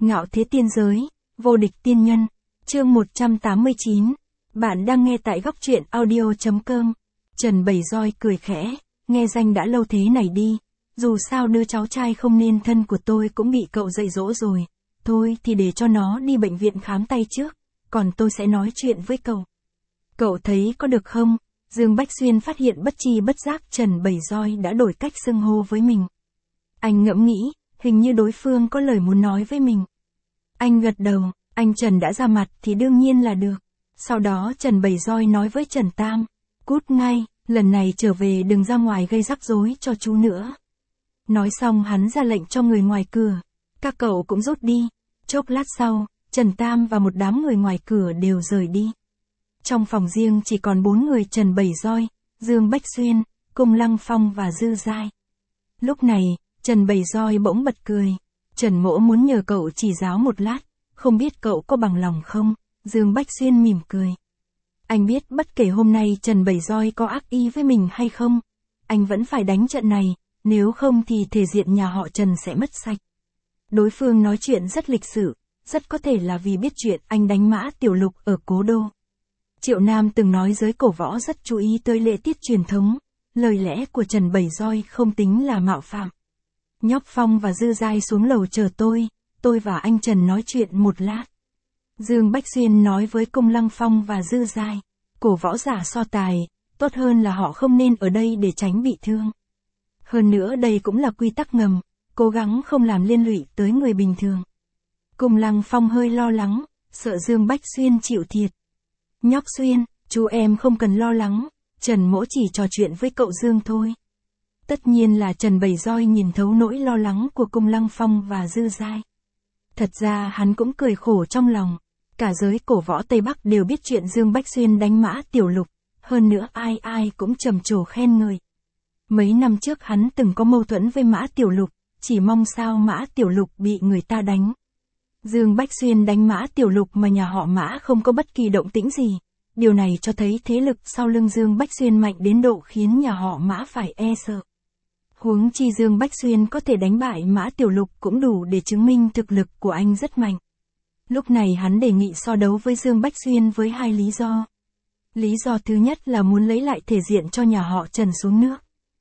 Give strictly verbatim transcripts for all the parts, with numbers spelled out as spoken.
Ngạo thế tiên giới, vô địch tiên nhân, chương một trăm tám mươi chín. Bạn đang nghe tại góc truyện audio chấm com. Trần Bảy Roi cười khẽ, nghe danh đã lâu thế này đi, dù sao đứa cháu trai không nên thân của tôi cũng bị cậu dạy dỗ rồi, thôi thì để cho nó đi bệnh viện khám tay trước, còn tôi sẽ nói chuyện với cậu. Cậu thấy có được không? Dương Bách Xuyên phát hiện bất chi bất giác Trần Bảy Roi đã đổi cách xưng hô với mình. Anh ngẫm nghĩ, hình như đối phương có lời muốn nói với mình. Anh gật đầu, anh Trần đã ra mặt thì đương nhiên là được. Sau đó Trần Bảy Roi nói với Trần Tam, cút ngay, lần này trở về đừng ra ngoài gây rắc rối cho chú nữa. Nói xong hắn ra lệnh cho người ngoài cửa, các cậu cũng rút đi. Chốc lát sau, Trần Tam và một đám người ngoài cửa đều rời đi. Trong phòng riêng chỉ còn bốn người: Trần Bảy Roi, Dương Bách Xuyên, Cung Lăng Phong và Dư Giai. Lúc này, Trần Bảy Roi bỗng bật cười. Trần Mỗ muốn nhờ cậu chỉ giáo một lát, không biết cậu có bằng lòng không? Dương Bách Xuyên mỉm cười. Anh biết bất kể hôm nay Trần Bảy Roi có ác ý với mình hay không, anh vẫn phải đánh trận này, nếu không thì thể diện nhà họ Trần sẽ mất sạch. Đối phương nói chuyện rất lịch sự, rất có thể là vì biết chuyện anh đánh Mã Tiểu Lục ở Cố Đô. Triệu Nam từng nói giới cổ võ rất chú ý tới lễ tiết truyền thống, lời lẽ của Trần Bảy Roi không tính là mạo phạm. Nhóc Phong và Dư Giai xuống lầu chờ tôi, tôi và anh Trần nói chuyện một lát. Dương Bách Xuyên nói với Cung Lăng Phong và Dư Giai, cổ võ giả so tài, tốt hơn là họ không nên ở đây để tránh bị thương. Hơn nữa đây cũng là quy tắc ngầm, cố gắng không làm liên lụy tới người bình thường. Cung Lăng Phong hơi lo lắng, sợ Dương Bách Xuyên chịu thiệt. Nhóc Xuyên, chú em không cần lo lắng, Trần Mỗ chỉ trò chuyện với cậu Dương thôi. Tất nhiên là Trần Bảy Roi nhìn thấu nỗi lo lắng của Cung Lăng Phong và Dư Giai. Thật ra hắn cũng cười khổ trong lòng, cả giới cổ võ Tây Bắc đều biết chuyện Dương Bách Xuyên đánh Mã Tiểu Lục, hơn nữa ai ai cũng trầm trồ khen ngợi. Mấy năm trước hắn từng có mâu thuẫn với Mã Tiểu Lục, chỉ mong sao Mã Tiểu Lục bị người ta đánh. Dương Bách Xuyên đánh Mã Tiểu Lục mà nhà họ Mã không có bất kỳ động tĩnh gì. Điều này cho thấy thế lực sau lưng Dương Bách Xuyên mạnh đến độ khiến nhà họ Mã phải e sợ. Huống chi Dương Bách Xuyên có thể đánh bại Mã Tiểu Lục cũng đủ để chứng minh thực lực của anh rất mạnh. Lúc này hắn đề nghị so đấu với Dương Bách Xuyên với hai lý do. Lý do thứ nhất là muốn lấy lại thể diện cho nhà họ Trần xuống nước.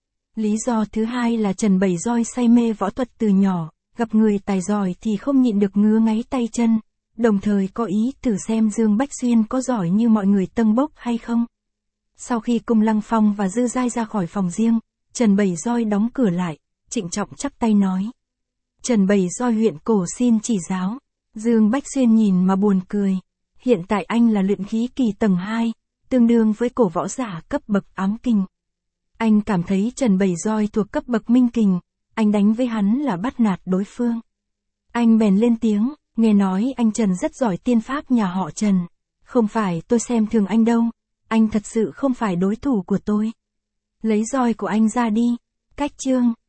Lý do thứ hai là Trần Bảy Roi say mê võ thuật từ nhỏ, gặp người tài giỏi thì không nhịn được ngứa ngáy tay chân, đồng thời có ý thử xem Dương Bách Xuyên có giỏi như mọi người tâng bốc hay không. Sau khi Cung Lăng Phong và Dư Giai ra khỏi phòng riêng, Trần Bảy Roi đóng cửa lại, trịnh trọng chắp tay nói. Trần Bảy Roi huyện cổ xin chỉ giáo. Dương Bách Xuyên nhìn mà buồn cười. Hiện tại anh là luyện khí kỳ tầng hai, tương đương với cổ võ giả cấp bậc ám kình. Anh cảm thấy Trần Bảy Roi thuộc cấp bậc minh kình, anh đánh với hắn là bắt nạt đối phương. Anh bèn lên tiếng, nghe nói anh Trần rất giỏi tiên pháp nhà họ Trần. Không phải tôi xem thường anh đâu, anh thật sự không phải đối thủ của tôi. Lấy roi của anh ra đi. Cách chương.